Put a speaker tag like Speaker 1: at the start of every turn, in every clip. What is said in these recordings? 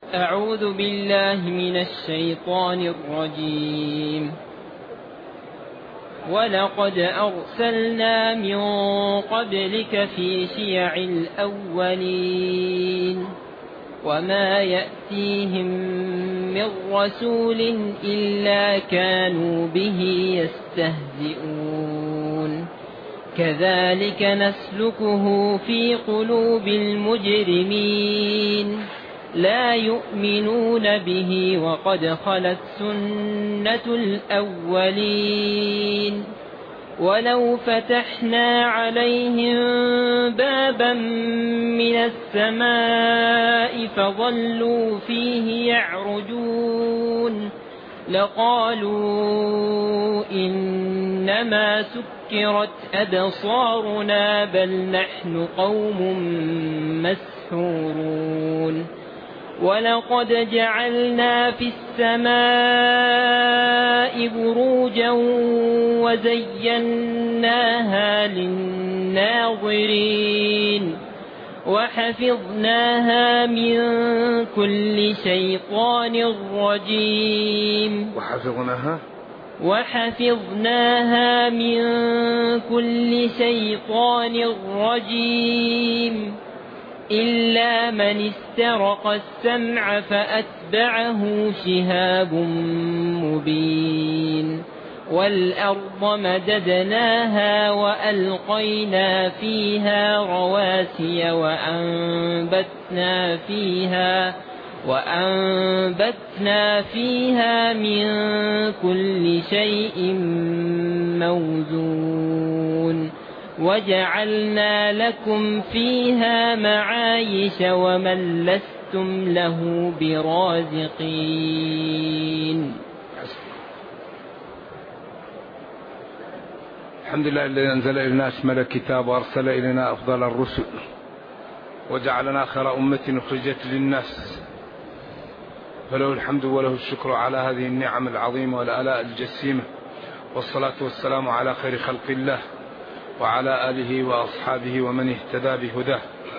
Speaker 1: أعوذ بالله من الشيطان الرجيم. ولقد أرسلنا من قبلك في شيع الأولين وما يأتيهم من رسول إلا كانوا به يستهزئون كذلك نسلكه في قلوب المجرمين لا يؤمنون به وقد خلت سنة الأولين ولو فتحنا عليهم بابا من السماء فظلوا فيه يعرجون لقالوا إنما سكرت أبصارنا بل نحن قوم مسحورون ولقد جعلنا في السماء بروجا وزيناها للناظرين وحفظناها من كل شيطان رجيم وحفظناها من كل شيطان رجيم إلا من استرق السمع فأتبعه شهاب مبين والأرض مددناها وألقينا فيها رواسي وأنبتنا فيها من كل شيء موزون وجعلنا لكم فيها معايش ومن لستم له برازقين.
Speaker 2: الحمد لله الذي أنزل إلينا أشمل الكتاب وأرسل إلينا أفضل الرسل وجعلنا خير أمة أخرجت للناس فله الحمد وله الشكر على هذه النعم العظيمة والآلاء الجسيمة والصلاة والسلام على خير خلق الله وعلى آله وأصحابه ومن اهتدى بهداه.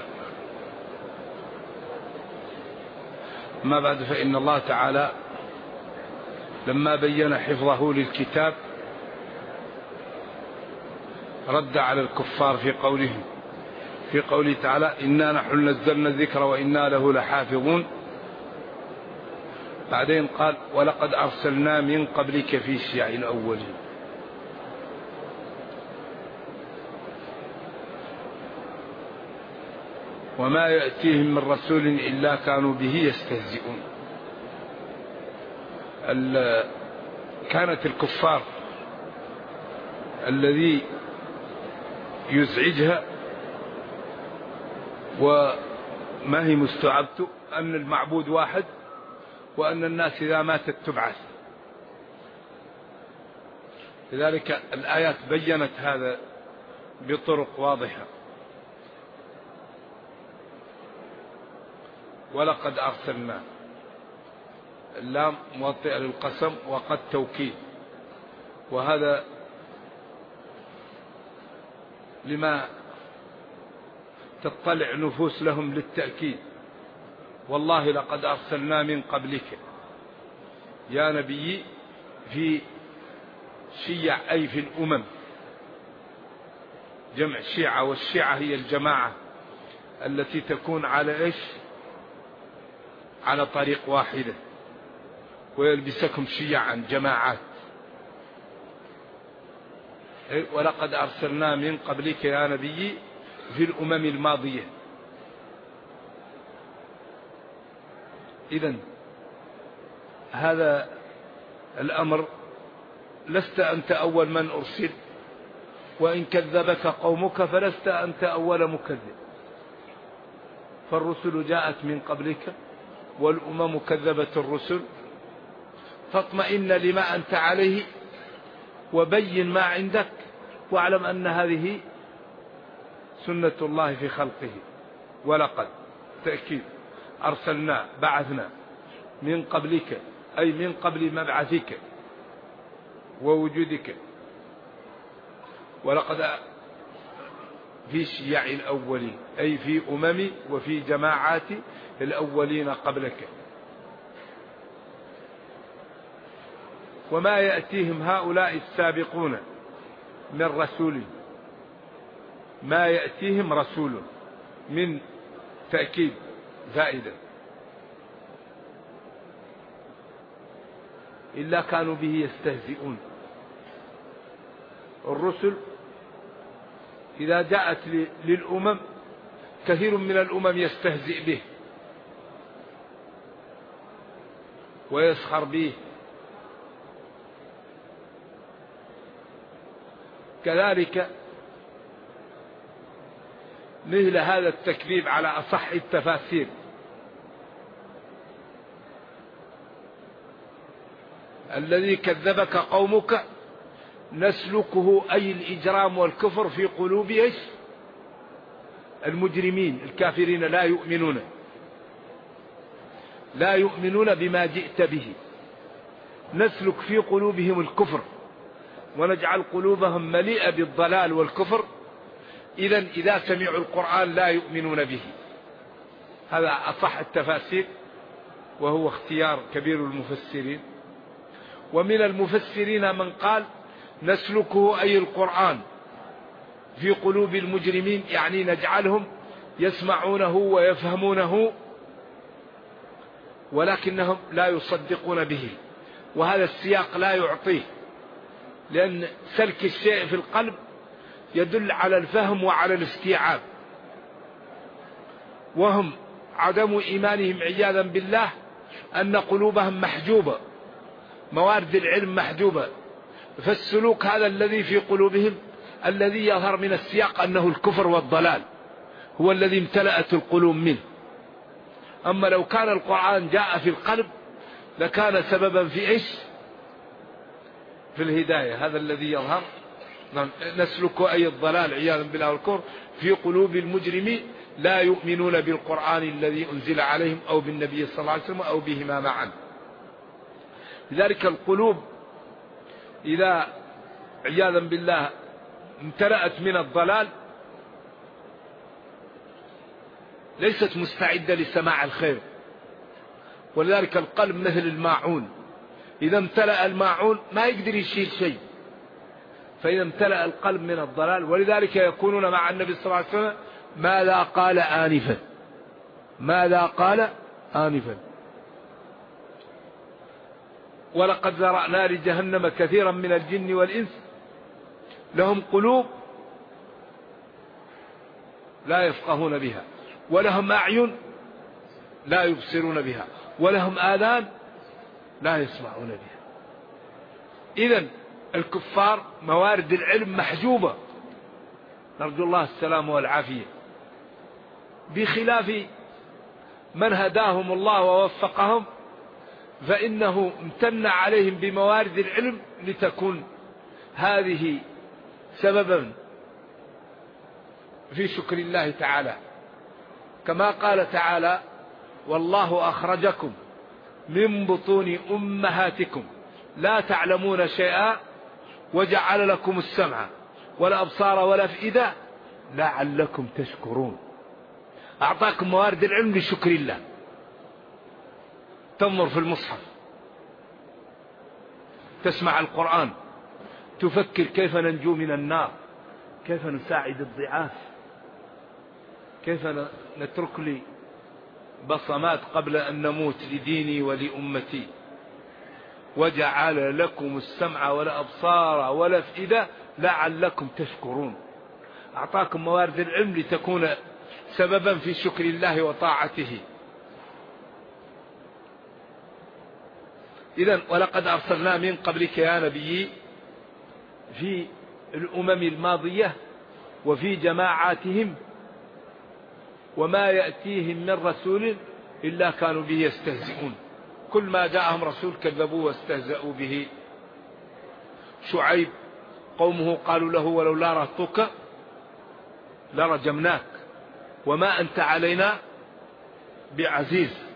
Speaker 2: ما بعد، فإن الله تعالى لما بين حفظه للكتاب رد على الكفار في قوله تعالى إنا نحن نزلنا الذكر وإنا له لحافظون. بعدين قال ولقد أرسلنا من قبلك في شيع الأولين. وما يأتيهم من رسول إلا كانوا به يستهزئون. كانت الكفار الذي يزعجها وما هي مستوعبته أن المعبود واحد وأن الناس إذا ماتت تبعث. لذلك الآيات بيّنت هذا بطرق واضحة. ولقد أرسلنا، اللام موطئة للقسم وقد توكيد، وهذا لما تطلع نفوس لهم للتأكيد. والله لقد أرسلنا من قبلك يا نبي في شيع أي في الأمم، جمع شيعة، والشيعة هي الجماعة التي تكون على إيش؟ على طريق واحدة، ويلبسكم شيعا جماعات. ولقد أرسلنا من قبلك يا نبي في الأمم الماضية. إذن هذا الأمر لست أنت أول من أرسل، وإن كذبك قومك فلست أنت أول مكذب، فالرسل جاءت من قبلك والأمم كذبت الرسل. فاطمئن لما أنت عليه وبين ما عندك، واعلم أن هذه سنة الله في خلقه. ولقد تأكيد أرسلنا بعثنا من قبلك أي من قبل مبعثك ووجودك. ولقد في شيع الأولين أي في أمم وفي جماعات الأولين قبلك. وما يأتيهم هؤلاء السابقون من رسول، ما يأتيهم رسول من تأكيد زائدة، إلا كانوا به يستهزئون. الرسل إذا جاءت للأمم كثير من الأمم يستهزئ به ويسخر به. كذلك مثل هذا التكذيب على أصح التفاسير الذي كذبك قومك نسلكه، أي الإجرام والكفر في قلوب المجرمين الكافرين، لا يؤمنون بما جئت به. نسلك في قلوبهم الكفر ونجعل قلوبهم مليئة بالضلال والكفر، إذا سمعوا القرآن لا يؤمنون به. هذا أصح التفاسير، وهو اختيار كبير المفسرين. ومن المفسرين من قال نسلكه أي القرآن في قلوب المجرمين، يعني نجعلهم يسمعونه ويفهمونه ولكنهم لا يصدقون به. وهذا السياق لا يعطيه، لأن سلك الشيء في القلب يدل على الفهم وعلى الاستيعاب، وهم عدم إيمانهم عياذا بالله أن قلوبهم محجوبة، موارد العلم محجوبة. فالسلوك هذا الذي في قلوبهم الذي يظهر من السياق أنه الكفر والضلال هو الذي امتلأت القلوب منه. أما لو كان القرآن جاء في القلب لكان سببا في في الهداية. هذا الذي يظهر. نسلك أي الضلال عياذا بالله والكفر في قلوب المجرمين لا يؤمنون بالقرآن الذي أنزل عليهم أو بالنبي صلى الله عليه وسلم أو بهما معا. لذلك القلوب إذا عياذا بالله امتلأت من الضلال ليست مستعدة لسماع الخير. ولذلك القلب مثل الماعون، إذا امتلأ الماعون ما يقدر يشيل شيء، فإذا امتلأ القلب من الضلال. ولذلك يكونون مع النبي صلى الله عليه وسلم ماذا قال آنفا، ماذا قال آنفا. ولقد ذرأنا لجهنم كثيرا من الجن والإنس لهم قلوب لا يفقهون بها، ولهم أعين لا يبصرون بها، ولهم آذان لا يسمعون بها. إذن الكفار موارد العلم محجوبة، نرجو الله السلام والعافية، بخلاف من هداهم الله ووفقهم فإنه امتن عليهم بموارد العلم لتكون هذه سببا في شكر الله تعالى، كما قال تعالى والله أخرجكم من بطون أمهاتكم لا تعلمون شيئا وجعل لكم السمع والأبصار والأفئدة لعلكم تشكرون. أعطاكم موارد العلم لشكر الله. تنظر في المصحف، تسمع القرآن، تفكر كيف ننجو من النار، كيف نساعد الضعاف، كيف نترك لي بصمات قبل أن نموت لديني ولأمتي. وجعل لكم السمع والأبصار والأفئدة لعلكم تشكرون. أعطاكم موارد العلم لتكون سببا في شكر الله وطاعته. إذن ولقد أرسلنا من قبلك يا نبي في الأمم الماضية وفي جماعاتهم وما يأتيهم من رسول إلا كانوا به يستهزئون. كل ما جاءهم رسول كذبوه واستهزأوا به. شعيب قومه قالوا له ولولا رهطك لرجمناك وما أنت علينا بعزيز.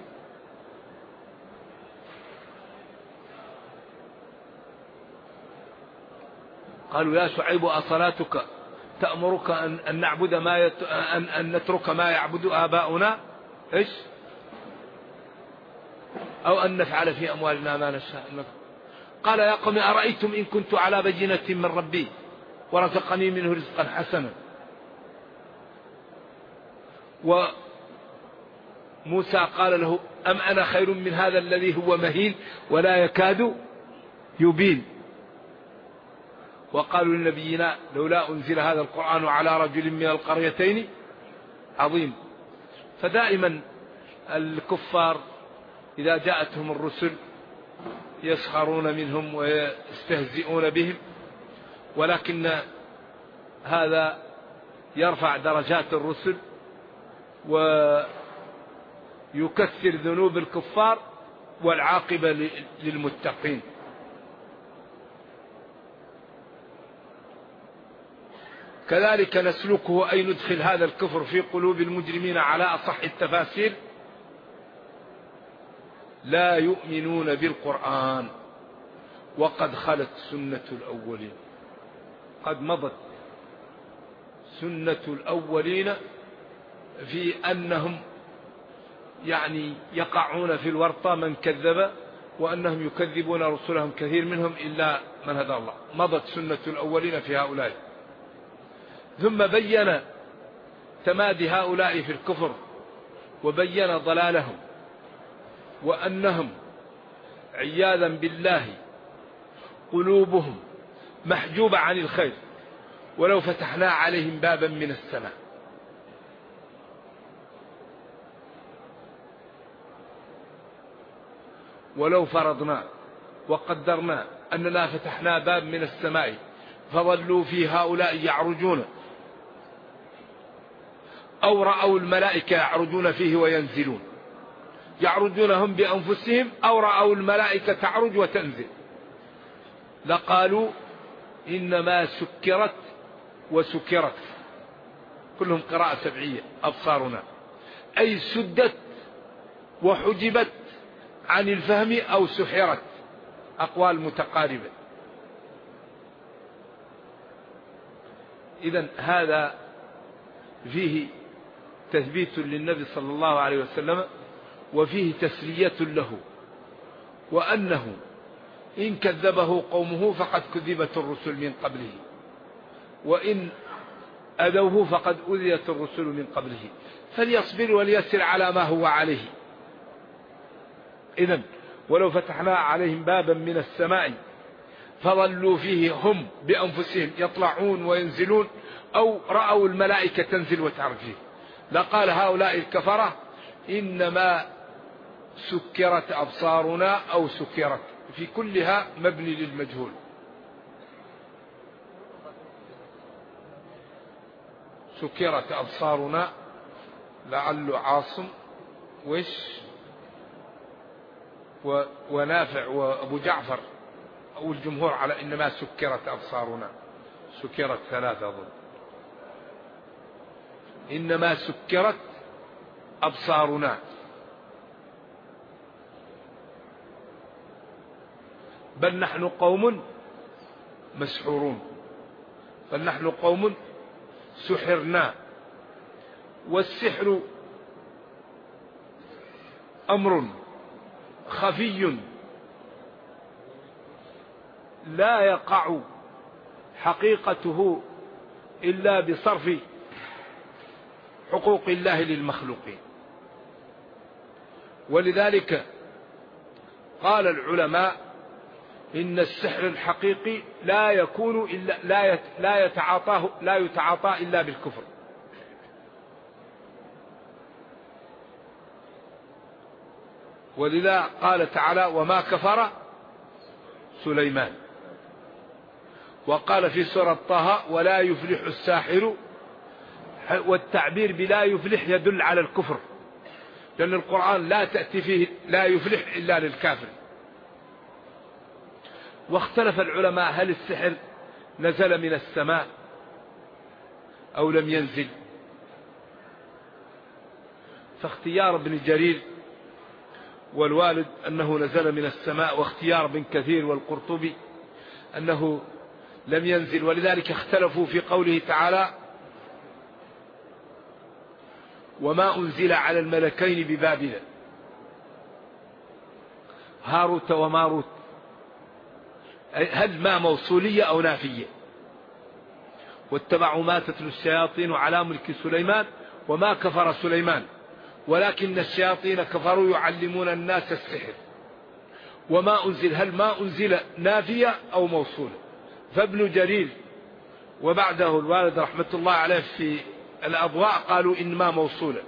Speaker 2: قالوا يا شعيب أصلاتك تأمرك أن نعبد أن نترك ما يعبد آباؤنا أو أن نفعل في أموالنا ما نشاء. قال يا قوم أرأيتم إن كنت على بينة من ربي ورزقني منه رزقا حسنا. وموسى قال له أم أنا خير من هذا الذي هو مهين ولا يكاد يبين. وقالوا لنبينا لولا أنزل هذا القرآن على رجل من القريتين عظيم. فدائما الكفار إذا جاءتهم الرسل يسخرون منهم ويستهزئون بهم، ولكن هذا يرفع درجات الرسل ويكثر ذنوب الكفار والعاقبة للمتقين. كذلك نسلكه أي ندخل هذا الكفر في قلوب المجرمين على أصح التفاسير لا يؤمنون بالقرآن وقد خلت سنة الأولين. قد مضت سنة الأولين في أنهم يقعون في الورطة من كذب، وأنهم يكذبون رسلهم كثير منهم إلا من هدى الله. مضت سنة الأولين في هؤلاء. ثم بين تمادي هؤلاء في الكفر وبين ضلالهم وأنهم عياذا بالله قلوبهم محجوبة عن الخير، ولو فتحنا عليهم بابا من السماء ولو فرضنا وقدرنا أننا فتحنا باب من السماء فظلوا في هؤلاء يعرجون، أو رأوا الملائكة يعرجون فيه وينزلون، يعرجون هم بأنفسهم أو رأوا الملائكة تعرج وتنزل، لقالوا إنما سكرت وسكرت، كلهم قراءة سبعية أبصارنا، أي سدت وحجبت عن الفهم أو سحرت، أقوال متقاربة. إذن هذا فيه تثبيت للنبي صلى الله عليه وسلم، وفيه تسلية له، وأنه إن كذبه قومه فقد كذبت الرسل من قبله، وإن أذوه فقد أذيت الرسل من قبله، فليصبر وليسر على ما هو عليه. إذن ولو فتحنا عليهم بابا من السماء فظلوا فيه هم بأنفسهم يطلعون وينزلون، أو رأوا الملائكة تنزل وتعرج فيه، لقال هؤلاء الكفرة إنما سكرت أبصارنا أو سكرت، في كلها مبني للمجهول. سكرت أبصارنا لعل عاصم ونافع وأبو جعفر أو الجمهور على إنما سكرت أبصارنا، سكرت ثلاثة أظن، إنما سكرت أبصارنا. بل نحن قوم مسحورون، بل نحن قوم سحرنا. والسحر أمر خفي لا يقع حقيقته إلا بصرف حقوق الله للمخلوقين. ولذلك قال العلماء إن السحر الحقيقي لا يكون إلا لا يتعاطى إلا بالكفر. ولذا قال تعالى وما كفر سليمان. وقال في سورة طه ولا يفلح الساحر، والتعبير بلا يفلح يدل على الكفر، لأن القرآن لا تأتي فيه لا يفلح إلا للكافر. واختلف العلماء هل السحر نزل من السماء أو لم ينزل، فاختيار ابن جرير والوالد أنه نزل من السماء، واختيار ابن كثير والقرطبي أنه لم ينزل. ولذلك اختلفوا في قوله تعالى وما أنزل على الملكين ببابل هاروت وماروت، هل ما موصولية أو نافية؟ واتبعوا ما تتلو الشياطين على ملك سليمان وما كفر سليمان ولكن الشياطين كفروا يعلمون الناس السحر وما أنزل، هل ما أنزل نافية أو موصولة؟ فابن جرير وبعده الوالد رحمة الله عليه في الأضواء قالوا إنما موصولة.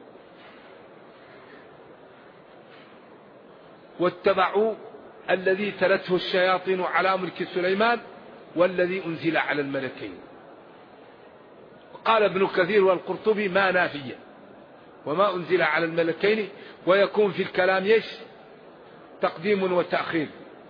Speaker 2: واتبعوا الذي تلته الشياطين على ملك سليمان والذي أنزل على الملكين. قال ابن كثير والقرطبي ما نافية وما أنزل على الملكين، ويكون في الكلام تقديم وتأخير.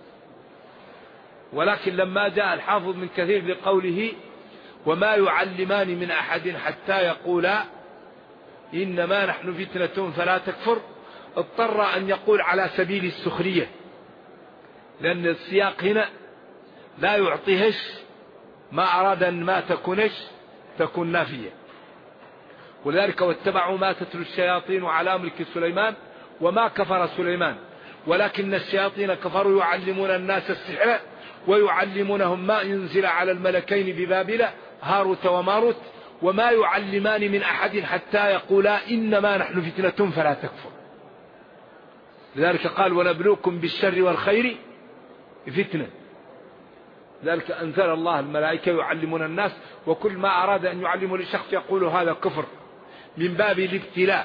Speaker 2: ولكن لما جاء الحافظ من كثير بقوله وما يعلمان من أحد حتى يقولا إنما نحن فتنة فلا تكفر، اضطر أن يقول على سبيل السخرية، لأن السياق هنا لا يعطيهش ما أراد أن ما تكون نافية. ولذلك واتبعوا ما تتلو الشياطين على ملك سليمان وما كفر سليمان ولكن الشياطين كفروا يعلمون الناس السحر ويعلمونهم ما ينزل على الملكين ببابل هاروت وماروت وما يعلمان من أحد حتى يقولا إنما نحن فتنة فلا تكفر. لذلك قال ونبلوكم بالشر والخير فتنة. لذلك أنزل الله الملائكة يعلمون الناس، وكل ما أراد أن يعلمه لشخص يقول هذا كفر من باب الابتلاء.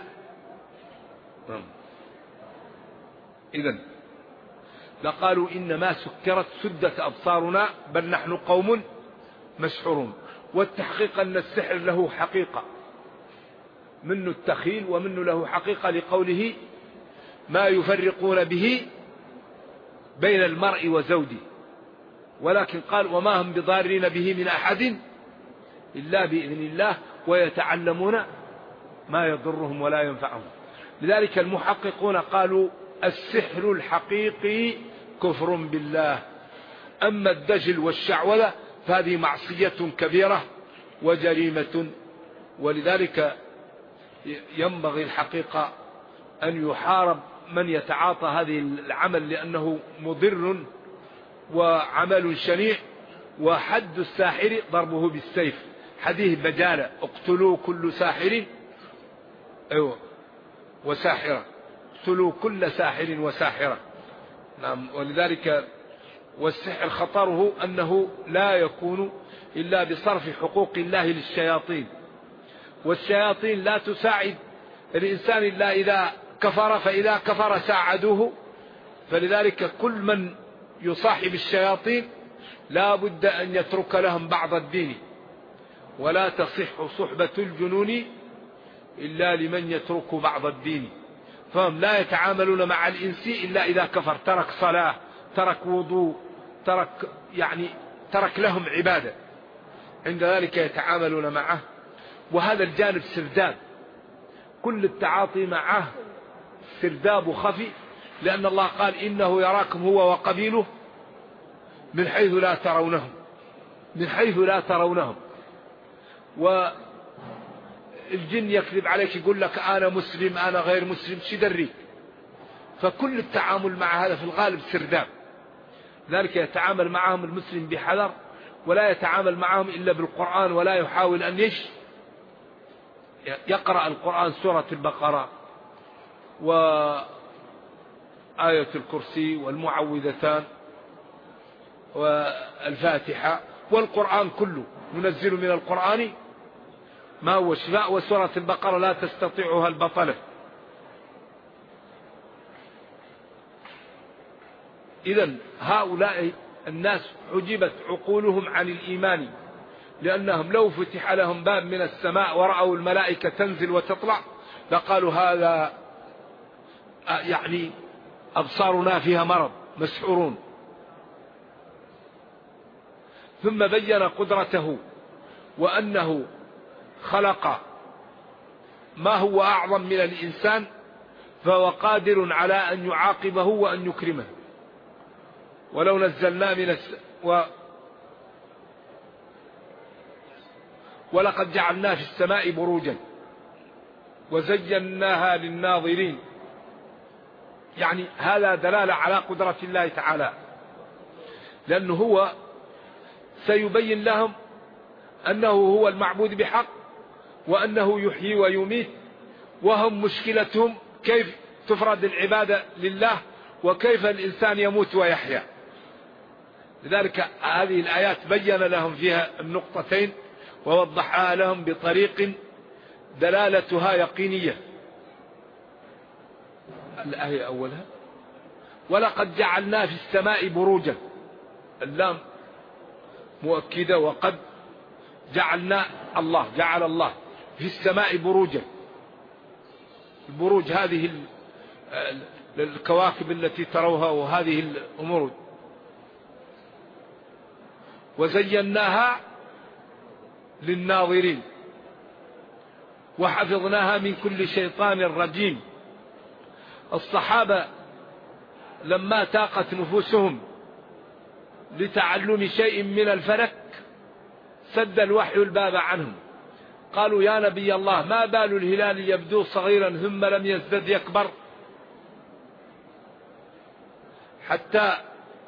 Speaker 2: إذن لقالوا إنما سكرت سدت أبصارنا بل نحن قوم مسحورون. والتحقيق أن السحر له حقيقة، منه التخيل ومنه له حقيقة، لقوله ما يفرقون به بين المرء وزوجه. ولكن قال وما هم بضارين به من أحد إلا بإذن الله ويتعلمون ما يضرهم ولا ينفعهم. لذلك المحققون قالوا السحر الحقيقي كفر بالله، أما الدجل والشعوذة فهذه معصية كبيرة وجريمة. ولذلك ينبغي الحقيقة أن يحارب من يتعاطى هذه العمل، لأنه مضر وعمل شنيع. وحد الساحر ضربه بالسيف، حديث بجالة اقتلوا كل ساحر وساحرة، اقتلوا كل ساحر وساحرة. نعم. ولذلك والسحر خطره أنه لا يكون إلا بصرف حقوق الله للشياطين، والشياطين لا تساعد الإنسان إلا إذا كفر، فإذا كفر ساعدوه. فلذلك كل من يصاحب الشياطين لا بد أن يترك لهم بعض الدين، ولا تصح صحبة الجنون إلا لمن يترك بعض الدين. فهم لا يتعاملون مع الإنس إلا إذا كفر، ترك صلاة، ترك وضوء، ترك لهم عبادة، عند ذلك يتعاملون معه. وهذا الجانب سرداب، كل التعاطي معه سرداب خفي، لأن الله قال إنه يراكم هو وقبيله من حيث لا ترونهم، من حيث لا ترونهم. والجن يكذب عليك يقول لك أنا مسلم أنا غير مسلم شدري. فكل التعامل مع هذا في الغالب سرداب. ذلك يتعامل معهم المسلم بحذر، ولا يتعامل معهم إلا بالقرآن، ولا يحاول أن يقرأ القرآن سورة البقرة وآية الكرسي والمعوذتان والفاتحة والقرآن كله. ننزل من القرآن ما هو شفاء، وسورة البقرة لا تستطيعها البطلة. إذن هؤلاء الناس حجبت عقولهم عن الإيمان، لأنهم لو فتح لهم باب من السماء ورأوا الملائكة تنزل وتطلع لقالوا هذا أبصارنا فيها مرض مسحورون. ثم بين قدرته وأنه خلق ما هو أعظم من الإنسان، فهو قادر على أن يعاقبه وأن يكرمه. ولو نزلنا ولقد جعلنا في السماء بروجا وزيناها للناظرين. هذا دلالة على قدرة الله تعالى. لأنه هو سيبين لهم أنه هو المعبود بحق، وأنه يحيي ويميت، وهم مشكلتهم كيف تفرد العبادة لله، وكيف الإنسان يموت ويحيا. لذلك هذه الآيات بين لهم فيها النقطتين ووضحها لهم بطريق دلالتها يقينية. الآية أولها ولقد جعلنا في السماء بروجا، اللام مؤكدة، وقد جعلنا، الله جعل الله في السماء بروجا. البروج هذه الكواكب التي تروها وهذه الأمور، وزيناها للناظرين وحفظناها من كل شيطان رجيم. الصحابة لما تاقت نفوسهم لتعلم شيء من الفلك سد الوحي الباب عنهم، قالوا يا نبي الله ما بال الهلال يبدو صغيرا ثم لم يزدد يكبر حتى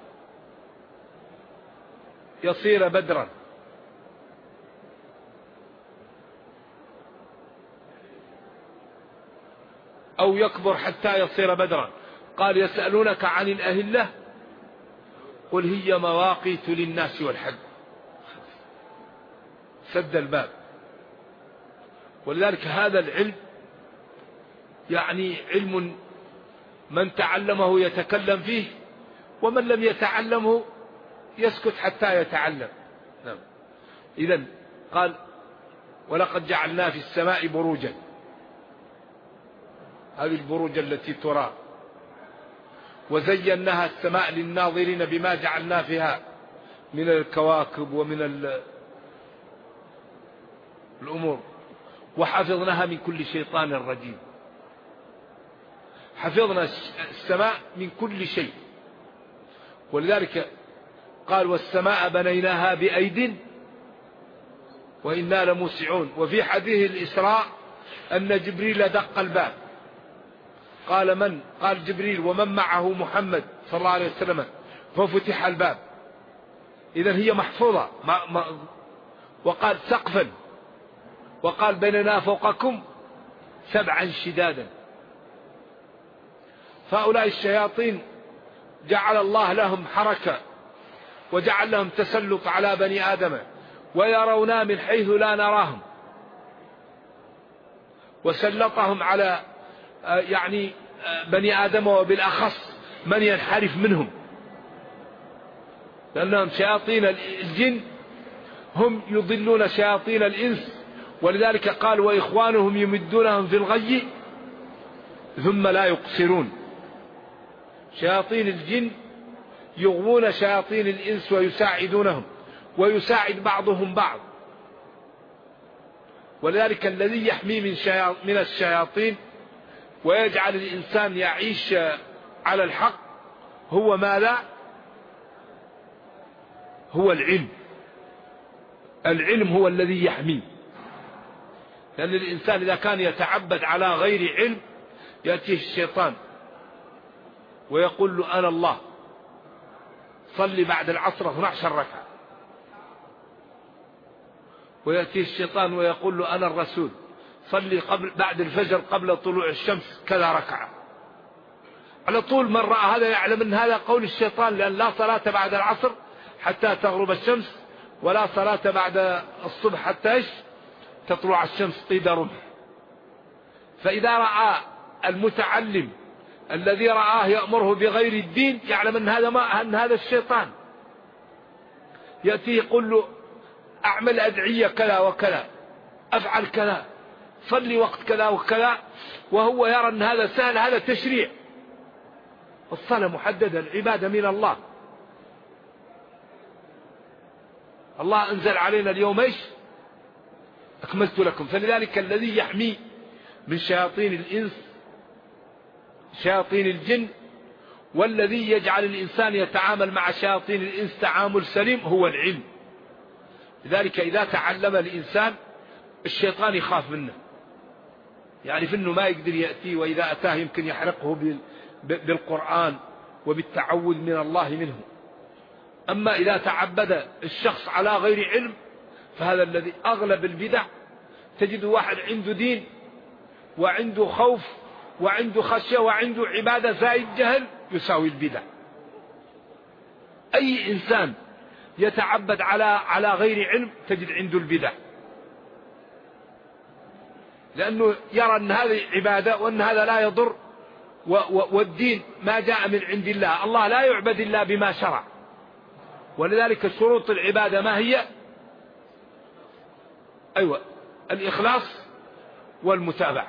Speaker 2: يصير بدرا. أو يكبر حتى يصير بدرا. قال يسألونك عن الأهلة قل هي مواقيت للناس والحج، سد الباب. ولذلك هذا العلم يعني علم من تعلمه يتكلم فيه، ومن لم يتعلمه يسكت حتى يتعلم. نعم. إذن قال ولقد جعلنا في السماء بروجا، هذه البروج التي ترى، وزيناها السماء للناظرين بما جعلنا فيها من الكواكب ومن الأمور، وحفظناها من كل شيطان رجيم. حفظنا السماء من كل شيء. ولذلك قال والسماء بنيناها بأيد وإنا لموسعون. وفي حديث الإسراء أن جبريل دق الباب، قال من؟ قال جبريل ومن معه محمد صلى الله عليه وسلم، ففتح الباب. إذن هي محفوظة. وقال سقفا، وقال بيننا فوقكم سبعا شدادا. فهؤلاء الشياطين جعل الله لهم حركة وجعل لهم تسلط على بني آدم، ويرونا من حيث لا نراهم، وسلطهم على يعني بني آدم، وبالأخص من ينحرف منهم، لأنهم شياطين الجن هم يضلون شياطين الإنس. ولذلك قال وإخوانهم يمدونهم في الغي ثم لا يقصرون. شياطين الجن يغوون شياطين الإنس ويساعدونهم، ويساعد بعضهم بعض. ولذلك الذي يحمي من الشياطين ويجعل الإنسان يعيش على الحق هو ماذا؟ هو العلم. العلم هو الذي يحميه. لأن الإنسان إذا كان يتعبد على غير علم يأتيه الشيطان ويقول له أنا الله، صلي بعد العصر 12 ركعة. ويأتيه الشيطان ويقول له أنا الرسول، صلي بعد الفجر قبل طلوع الشمس كذا ركعة. على طول من رأى هذا يعلم أن هذا قول الشيطان، لأن لا صلاة بعد العصر حتى تغرب الشمس، ولا صلاة بعد الصبح حتى تطلع الشمس قيد رمح. فإذا رأى المتعلم الذي رآه يأمره بغير الدين يعلم أن هذا الشيطان. يأتي يقول له أعمل أدعية كذا وكذا، أفعل كذا، صلي وقت كذا وكذا، وهو يرى أن هذا سهل، هذا تشريع. الصلاة محددة، العبادة من الله. الله أنزل علينا اليوم إيش؟ أكملت لكم. فلذلك الذي يحمي من شياطين الإنس شياطين الجن، والذي يجعل الإنسان يتعامل مع شياطين الإنس تعامل سليم هو العلم. لذلك إذا تعلم الإنسان الشيطان يخاف منه، يعرف أنه ما يقدر يأتيه، وإذا أتاه يمكن يحرقه بالقرآن وبالتعوذ من الله منه. أما إذا تعبد الشخص على غير علم فهذا الذي أغلب البدع. تجد واحد عنده دين وعنده خوف وعنده خشية وعنده عبادة زائد جهل يساوي البدع. أي إنسان يتعبد على غير علم تجد عنده البدع، لأنه يرى أن هذه عبادة وأن هذا لا يضر، والدين ما جاء من عند الله. الله لا يعبد إلا بما شرع، ولذلك شروط العبادة ما هي؟ أيوة، الإخلاص والمتابعة.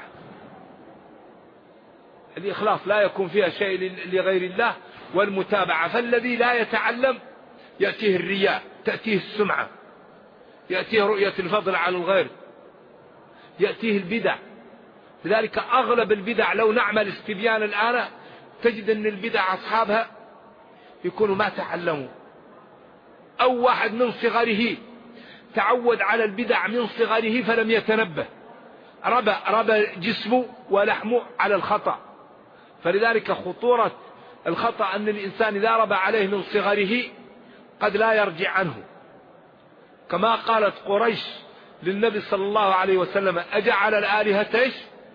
Speaker 2: الإخلاص لا يكون فيها شيء لغير الله، والمتابعة. فالذي لا يتعلم يأتيه الرياء، تأتيه السمعة، يأتيه رؤية الفضل على الغير، يأتيه البدع. لذلك أغلب البدع لو نعمل استبيان الآن تجد أن البدع أصحابها يكونوا ما تعلموا، أو واحد من صغره تعود على البدع من صغره فلم يتنبه، ربى جسمه ولحمه على الخطأ. فلذلك خطورة الخطأ أن الإنسان إذا ربى عليه من صغره قد لا يرجع عنه، كما قالت قريش للنبي صلى الله عليه وسلم: أجعل الآلهة إيش؟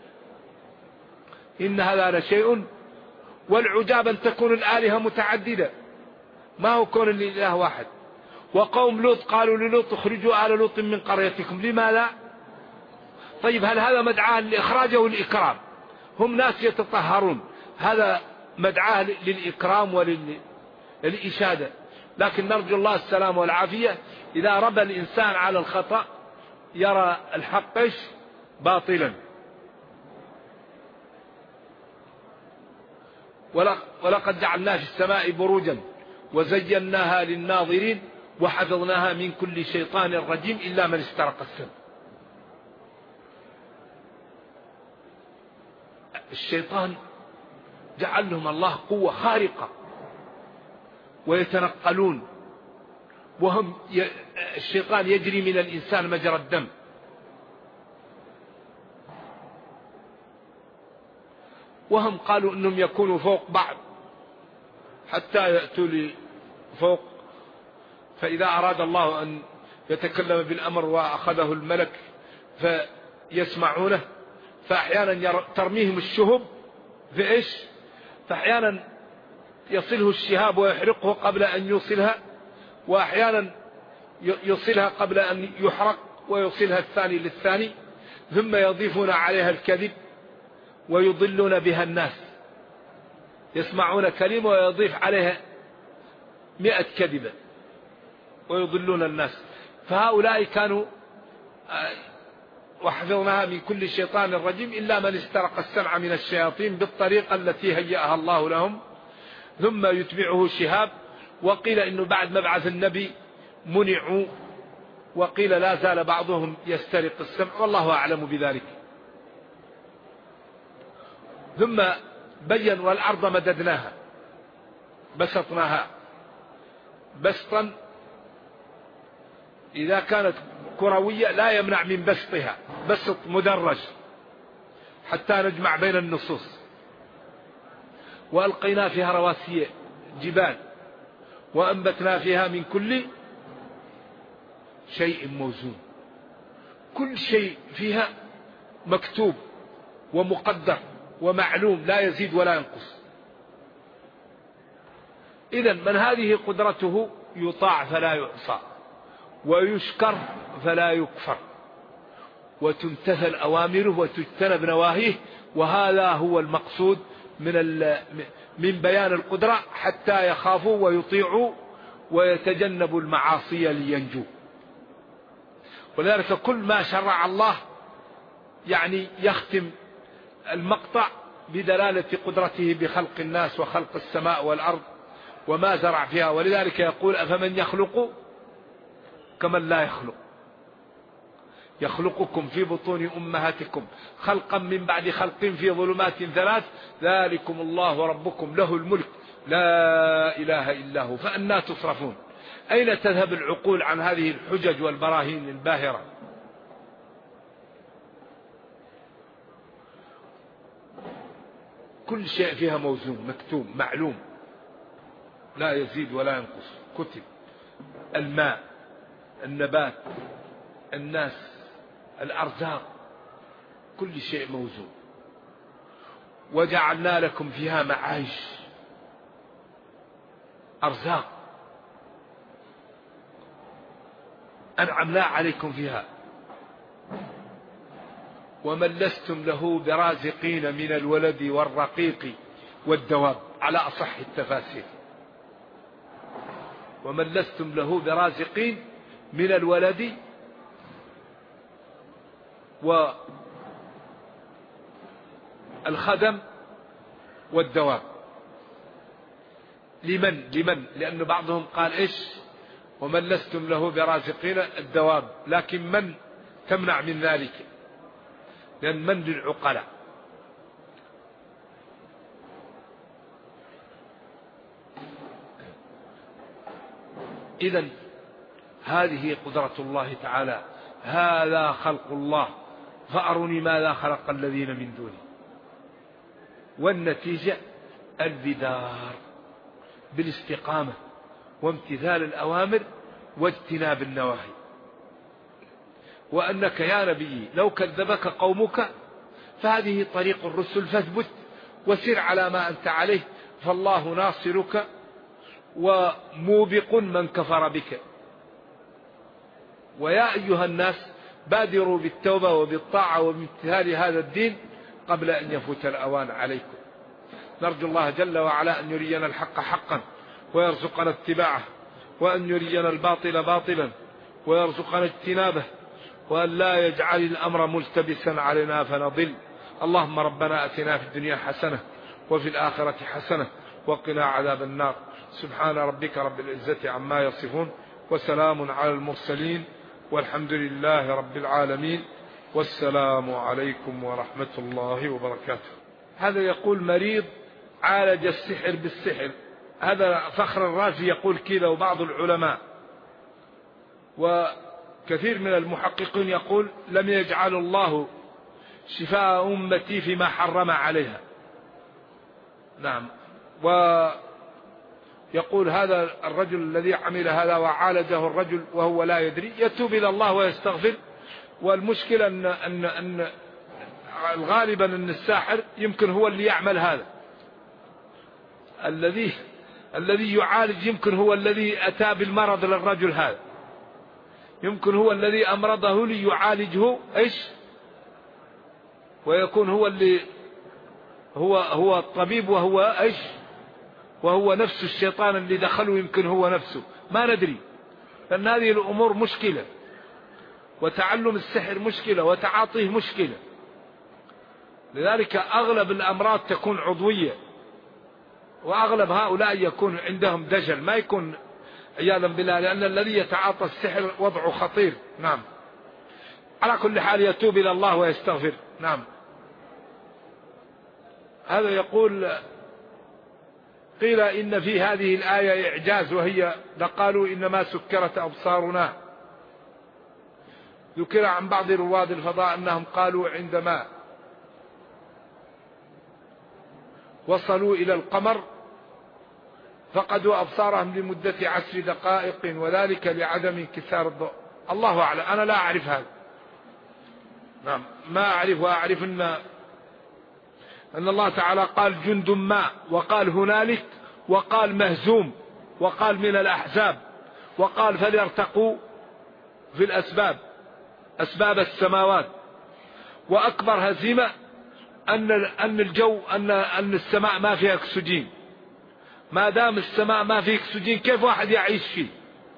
Speaker 2: إن هذا لشيء، والعجاب أن تكون الآلهة متعددة، ما هو كون الإله واحد. وقوم لوط قالوا للوط: اخرجوا آل لوط من قريتكم. لما لا؟ طيب هل هذا مدعاة لإخراجه والإكرام؟ هم ناس يتطهرون، هذا مدعاة للإكرام وللإشادة. لكن نرجو الله السلام والعافية. إذا ربى الإنسان على الخطأ يرى الحق باطلا. ولقد جعلنا في السماء بروجا وزيناها للناظرين وحفظناها من كل شيطان رجيم إلا من استرق السمع. الشيطان جعل لهم الله قوة خارقة ويتنقلون، الشيطان يجري من الإنسان مجرى الدم. وهم قالوا أنهم يكونوا فوق بعض حتى يأتوا لفوق، فإذا أراد الله أن يتكلم بالأمر وأخذه الملك فيسمعونه، فأحيانا ترميهم الشهب في إيش؟ فأحيانا يصله الشهاب ويحرقه قبل أن يوصلها، وأحيانا يوصلها قبل أن يحرق ويوصلها الثاني للثاني، ثم يضيفون عليها الكذب ويضلون بها الناس. يسمعون كلمة ويضيف عليها 100 كذبة ويضلون الناس. فهؤلاء كانوا وحفظناها من كل شيطان رجيم إلا من استرق السمع من الشياطين بالطريقة التي هيأها الله لهم، ثم يتبعه شهاب. وقيل إنه بعد مبعث النبي منعوا، وقيل لا زال بعضهم يسترق السمع، والله أعلم بذلك. ثم بين: والأرض مددناها بسطناها بسطا. إذا كانت كروية لا يمنع من بسطها بسط مدرج حتى نجمع بين النصوص. وألقينا فيها رواسي جبال وأنبتنا فيها من كل شيء موزون. كل شيء فيها مكتوب ومقدر ومعلوم، لا يزيد ولا ينقص. إذن من هذه قدرته يطاع فلا يعصى، ويشكر فلا يكفر، وتمتثل أوامره وتجتنب نواهيه. وهذا هو المقصود من بيان القدرة، حتى يخافوا ويطيعوا ويتجنبوا المعاصي لينجوا. ولذلك كل ما شرع الله يعني يختم المقطع بدلالة قدرته بخلق الناس وخلق السماء والأرض وما زرع فيها. ولذلك يقول: أفمن يخلق كمن لا يخلق، يخلقكم في بطون أمهاتكم خلقا من بعد خلق في ظلمات 3 ذلكم الله ربكم له الملك لا إله إلا هو فأنى تصرفون. أين تذهب العقول عن هذه الحجج والبراهين الباهرة؟ كل شيء فيها موزون مكتوب معلوم، لا يزيد ولا ينقص، كتب.
Speaker 3: الماء، النبات، الناس، الأرزاق، كل شيء موزون. وجعلنا لكم فيها معايش، أرزاق أنعمنا عليكم فيها. ومن لستم له برازقين من الولد والرقيق والدواب، على أصح التفاسير. ومن لستم له برازقين من الولد والخدم والدواب. لمن؟ لأن بعضهم قال إيش؟ ومن لستم له برازقين الدواب، لكن من تمنع من ذلك، لأن من للعقلاء. إذن هذه قدرة الله تعالى، هذا خلق الله، فأروني ماذا خلق الذين من دونه. والنتيجة البدار بالاستقامة وامتثال الأوامر واجتناب النواهي. وأنك يا نبي لو كذبك قومك فهذه طريق الرسل، فاثبت وسر على ما أنت عليه، فالله ناصرك وموبق من كفر بك. ويا أيها الناس بادروا بالتوبة وبالطاعة وبامتثال هذا الدين قبل أن يفوت الأوان عليكم. نرجو الله جل وعلا أن يرينا الحق حقا ويرزقنا اتباعه، وأن يرينا الباطل باطلا ويرزقنا اجتنابه، وأن لا يجعل الأمر ملتبسا علينا فنضل. اللهم ربنا أتنا في الدنيا حسنة وفي الآخرة حسنة وقنا عذاب النار. سبحان ربك رب العزة عما يصفون، وسلام على المرسلين، والحمد لله رب العالمين، والسلام عليكم ورحمة الله وبركاته. هذا يقول مريض عالج السحر بالسحر. هذا فخر الرازي يقول كذا، وبعض العلماء وكثير من المحققين يقول لم يجعل الله شفاء أمتي فيما حرم عليها. نعم. ويقول هذا الرجل الذي عمل هذا وعالجه الرجل وهو لا يدري يتوب إلى الله ويستغفر. والمشكلة أن غالبا أن الساحر يمكن هو اللي يعمل هذا، الذي يعالج يمكن هو الذي أتى بالمرض للرجل هذا، يمكن هو الذي أمرضه ليعالجه إيش، ويكون هو اللي هو الطبيب، وهو إيش، وهو نفس الشيطان اللي دخله، يمكن هو نفسه، ما ندري. لأن هذه الأمور مشكلة، وتعلم السحر مشكلة، وتعاطيه مشكلة. لذلك أغلب الأمراض تكون عضوية، وأغلب هؤلاء يكون عندهم دجل، ما يكون عياذا بالله، لأن الذي يتعاطى السحر وضعه خطير. نعم. على كل حال يتوب إلى الله ويستغفر. نعم. هذا يقول قيل إن في هذه الآية إعجاز، وهي لقالوا إنما سكرت أبصارنا. ذكر عن بعض رواد الفضاء أنهم قالوا عندما وصلوا إلى القمر فقدوا أبصارهم لمدة 10 دقائق، وذلك لعدم انكسار الضوء. الله أعلم، أنا لا أعرف هذا. نعم، ما أعرف. وأعرف أن الله تعالى قال جند ما، وقال هنالك، وقال مهزوم، وقال من الأحزاب، وقال فليرتقوا في الأسباب، أسباب السماوات. وأكبر هزيمة أن الجو، أن السماء ما فيها أكسجين. ما دام السماء ما فيه أكسجين كيف واحد يعيش فيه؟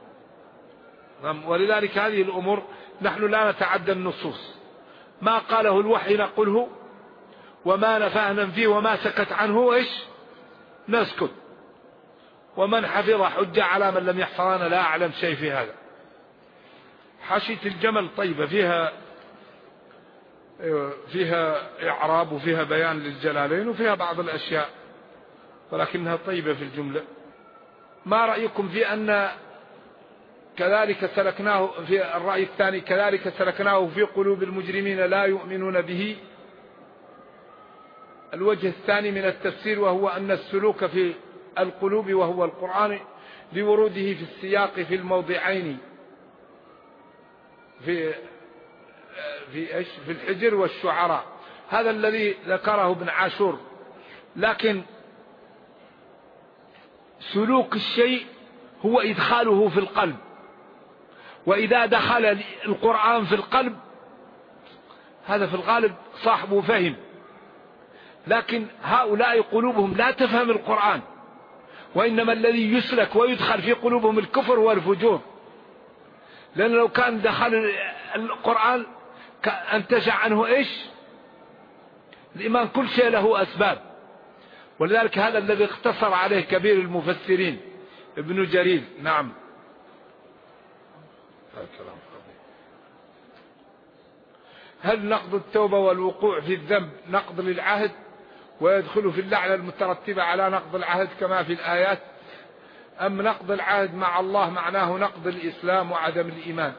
Speaker 3: ولذلك هذه الأمور نحن لا نتعدى النصوص. ما قاله الوحي نقوله، وما نفاه ننفيه، وما سكت عنه إيش نسكت. ومن حفظ حجة على من لم يحفظ. أنا لا أعلم شيء في هذا. حاشية الجمل طيبة، فيها إعراب وفيها بيان للجلالين وفيها بعض الأشياء، ولكنها طيبة في الجملة. ما رأيكم في أن كذلك سلكناه، في الرأي الثاني كذلك سلكناه في قلوب المجرمين لا يؤمنون به؟ الوجه الثاني من التفسير وهو أن السلوك في القلوب وهو القرآن لوروده في السياق في الموضعين في الحجر والشعراء. هذا الذي ذكره ابن عاشور. لكن سلوك الشيء هو إدخاله في القلب، وإذا دخل القرآن في القلب هذا في الغالب صاحبه فهم. لكن هؤلاء قلوبهم لا تفهم القرآن، وإنما الذي يسلك ويدخل في قلوبهم الكفر والفجور. لأن لو كان دخل القرآن انتشع عنه إيش؟ الإيمان. كل شيء له أسباب، ولذلك هذا الذي اختصر عليه كبير المفسرين ابن جرير. نعم. هل نقض التوبة والوقوع في الذنب نقض للعهد ويدخل في اللعنة المترتبة على نقض العهد كما في الآيات، أم نقض العهد مع الله معناه نقض الإسلام وعدم الإيمان؟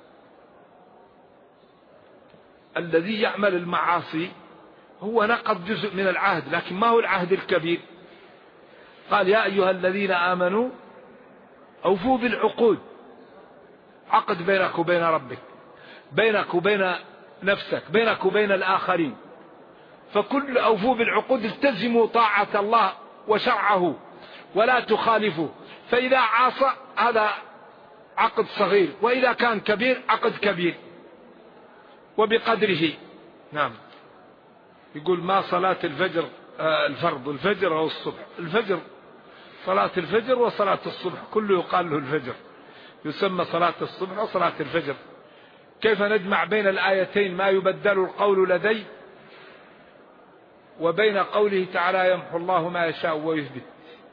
Speaker 3: الذي يعمل المعاصي هو نقض جزء من العهد، لكن ما هو العهد الكبير. قال يا أيها الذين آمنوا أوفوا بالعقود. عقد بينك وبين ربك، بينك وبين نفسك، بينك وبين الآخرين. فكل أوفوا بالعقود، التزموا طاعة الله وشرعه ولا تخالفوا. فإذا عاصى هذا عقد صغير، وإذا كان كبير عقد كبير وبقدره. نعم. يقول ما صلاة الفجر الفرض، الفجر أو الصبح؟ الفجر، صلاة الفجر وصلاة الصبح كله يقال له الفجر، يسمى صلاة الصبح وصلاة الفجر. كيف نجمع بين الآيتين ما يبدل القول لدي وبين قوله تعالى يمحو الله ما يشاء ويثبت؟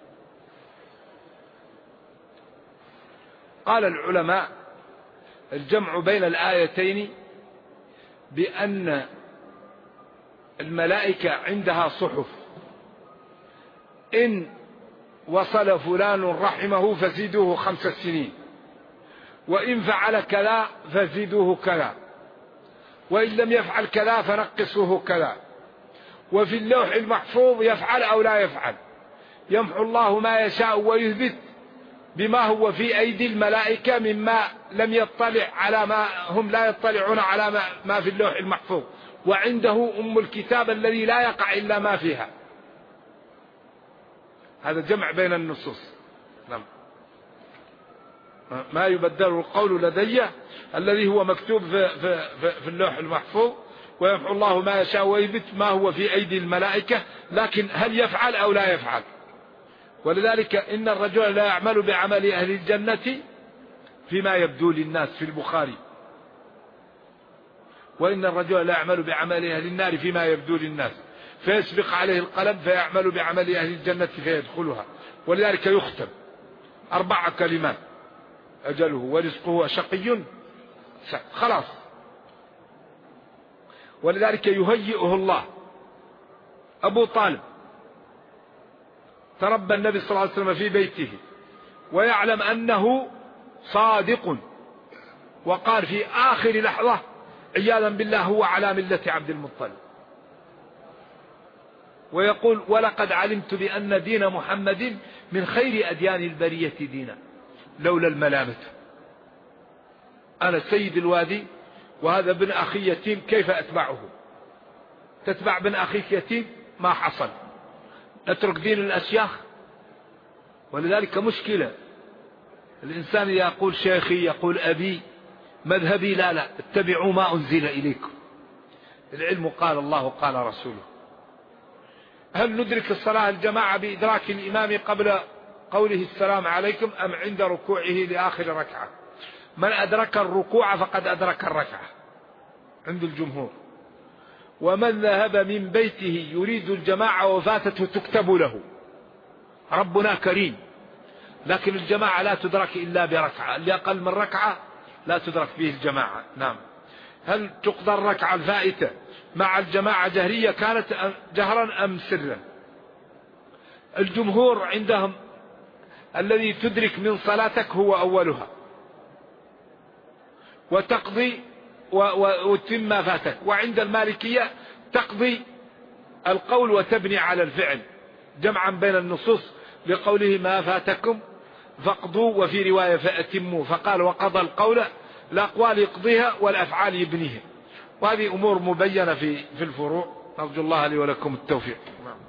Speaker 3: قال العلماء الجمع بين الآيتين بأن الملائكة عندها صحف، إن وصل فلان رحمه فزيدوه 5 سنين، وإن فعل كذا فزيدوه كذا، وإن لم يفعل كذا فنقصوه كذا. وفي اللوح المحفوظ يفعل أو لا يفعل. يمحو الله ما يشاء ويثبت بما هو في أيدي الملائكة مما لم يطلع على ما هم لا يطلعون على ما في اللوح المحفوظ، وعنده الكتاب الذي لا يقع إلا ما فيها. هذا جمع بين النصوص. نعم. ما يبدل القول لدي الذي هو مكتوب في اللوح المحفوظ، ويمحو الله ما يشاء ويثبت ما هو في أيدي الملائكة. لكن هل يفعل أو لا يفعل؟ ولذلك إن الرجل لا يعمل بعمل أهل الجنة فيما يبدو للناس في البخاري، وإن الرجل لا يعمل بعمل أهل النار فيما يبدو للناس، فيسبق عليه القلم فيعمل بعمل أهل الجنة فيدخلها. ولذلك يختم 4 كلمات: أجله ورزقه شقي خلاص. ولذلك يهيئه الله. أبو طالب تربى النبي صلى الله عليه وسلم في بيته، ويعلم أنه صادق، وقال في آخر لحظة عياذا بالله هو على ملة عبد المطلب، ويقول ولقد علمت بأن دين محمد من خير أديان البرية دينا لولا الملامة. أنا سيد الوادي وهذا ابن أخي يتيم، كيف أتبعه؟ تتبع ابن أخيك يتيم؟ ما حصل. نترك دين الأشياخ؟ ولذلك مشكلة. الإنسان يقول شيخي، يقول أبي، مذهبي، لا اتبعوا ما أنزل إليكم. العلم قال الله قال رسوله. هل ندرك الصلاة الجماعة بإدراك الإمام قبل قوله السلام عليكم أم عند ركوعه لآخر ركعة؟ من أدرك الركوع فقد أدرك الركعة عند الجمهور. ومن ذهب من بيته يريد الجماعة وفاتته تكتب له. ربنا كريم، لكن الجماعة لا تدرك إلا بركعة، اللي أقل من ركعة لا تدرك به الجماعة. نعم. هل تقضى الركعة الفائتة مع الجماعة جهرية كانت جهرا أم سرا؟ الجمهور عندهم الذي تدرك من صلاتك هو أولها، وتقضي وتتم ما فاتك. وعند المالكية تقضي القول وتبني على الفعل، جمعا بين النصوص لقوله ما فاتكم فاقضوا، وفي رواية فأتموا، فقال وقضى القول، الأقوال يقضيها والأفعال يبنيها، وهذه أمور مبينة في الفروع. نرجو الله لي ولكم التوفيق.